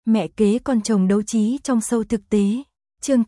Mẹ kế con chồng đấu trí trong show thực tế. Chương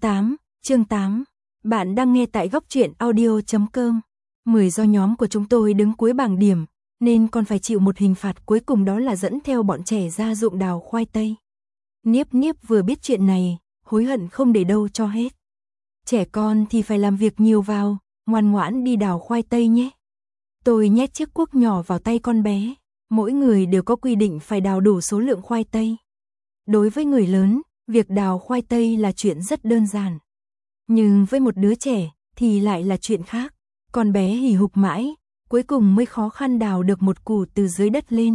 8. Bạn đang nghe tại góc truyện audio.com. 10 do nhóm của chúng tôi đứng cuối bảng điểm, nên còn phải chịu một hình phạt cuối cùng, đó là dẫn theo bọn trẻ ra ruộng đào khoai tây. Niếp Niếp vừa biết chuyện này, hối hận không để đâu cho hết. Trẻ con thì phải làm việc nhiều vào, ngoan ngoãn đi đào khoai tây nhé. Tôi nhét chiếc cuốc nhỏ vào tay con bé. Mỗi người đều có quy định phải đào đủ số lượng khoai tây. Đối với người lớn, việc đào khoai tây là chuyện rất đơn giản. Nhưng với một đứa trẻ thì lại là chuyện khác. Con bé hì hục mãi, cuối cùng mới khó khăn đào được một củ từ dưới đất lên.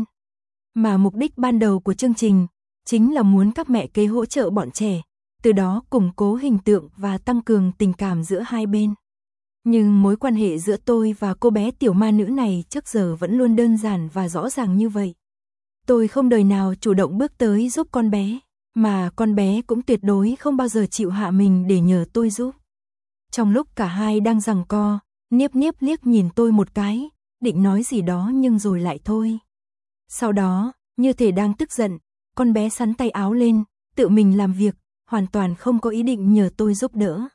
Mà mục đích ban đầu của chương trình chính là muốn các mẹ kế hỗ trợ bọn trẻ, từ đó củng cố hình tượng và tăng cường tình cảm giữa hai bên. Nhưng mối quan hệ giữa tôi và cô bé tiểu ma nữ này trước giờ vẫn luôn đơn giản và rõ ràng như vậy. Tôi không đời nào chủ động bước tới giúp con bé, mà con bé cũng tuyệt đối không bao giờ chịu hạ mình để nhờ tôi giúp. Trong lúc cả hai đang giằng co, Niếp Niếp liếc nhìn tôi một cái, định nói gì đó nhưng rồi lại thôi. Sau đó, như thể đang tức giận, con bé xắn tay áo lên, tự mình làm việc, hoàn toàn không có ý định nhờ tôi giúp đỡ.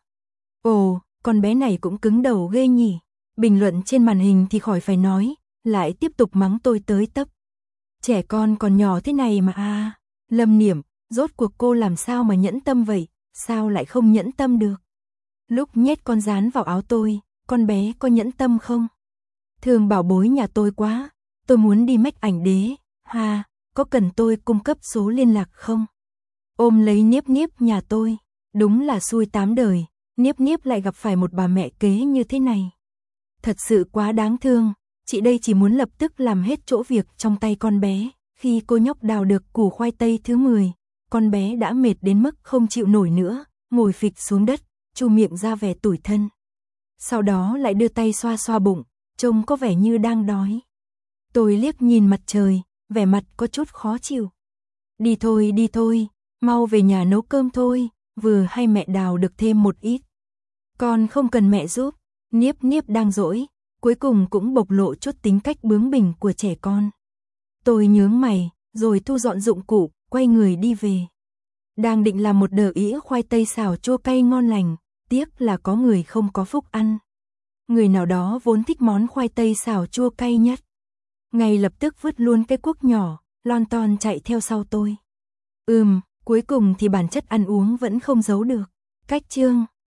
Ồ, con bé này cũng cứng đầu ghê nhỉ. Bình luận trên màn hình thì khỏi phải nói, lại tiếp tục mắng tôi tới tấp. Trẻ con còn nhỏ thế này mà Lâm Niệm, rốt cuộc cô làm sao mà nhẫn tâm vậy, sao lại không nhẫn tâm được? Lúc nhét con dán vào áo tôi, con bé có nhẫn tâm không? Thương bảo bối nhà tôi quá, tôi muốn đi make ảnh đế, có cần tôi cung cấp số liên lạc không? Ôm lấy Niếp Niếp nhà tôi, đúng là xui tám đời, Niếp Niếp lại gặp phải một bà mẹ kế như thế này. Thật sự quá đáng thương, chị đây chỉ muốn lập tức làm hết chỗ việc trong tay con bé. Khi cô nhóc đào được củ khoai tây thứ 10, con bé đã mệt đến mức không chịu nổi nữa, ngồi phịch xuống đất, chu miệng ra vẻ tủi thân. Sau đó lại đưa tay xoa xoa bụng, trông có vẻ như đang đói. Tôi liếc nhìn mặt trời, vẻ mặt có chút khó chịu. Đi thôi, mau về nhà nấu cơm thôi, vừa hay mẹ đào được thêm một ít. Con không cần mẹ giúp. Niếp Niếp đang dỗi, cuối cùng cũng bộc lộ chút tính cách bướng bỉnh của trẻ con. Tôi nhướng mày, rồi thu dọn dụng cụ, quay người đi về. Đang định làm một đĩa ĩa khoai tây xào chua cay ngon lành, tiếc là có người không có phúc ăn. Người nào đó vốn thích món khoai tây xào chua cay nhất. Ngay lập tức vứt luôn cái cuốc nhỏ, lon ton chạy theo sau tôi. Cuối cùng thì bản chất ăn uống vẫn không giấu được. Cách chương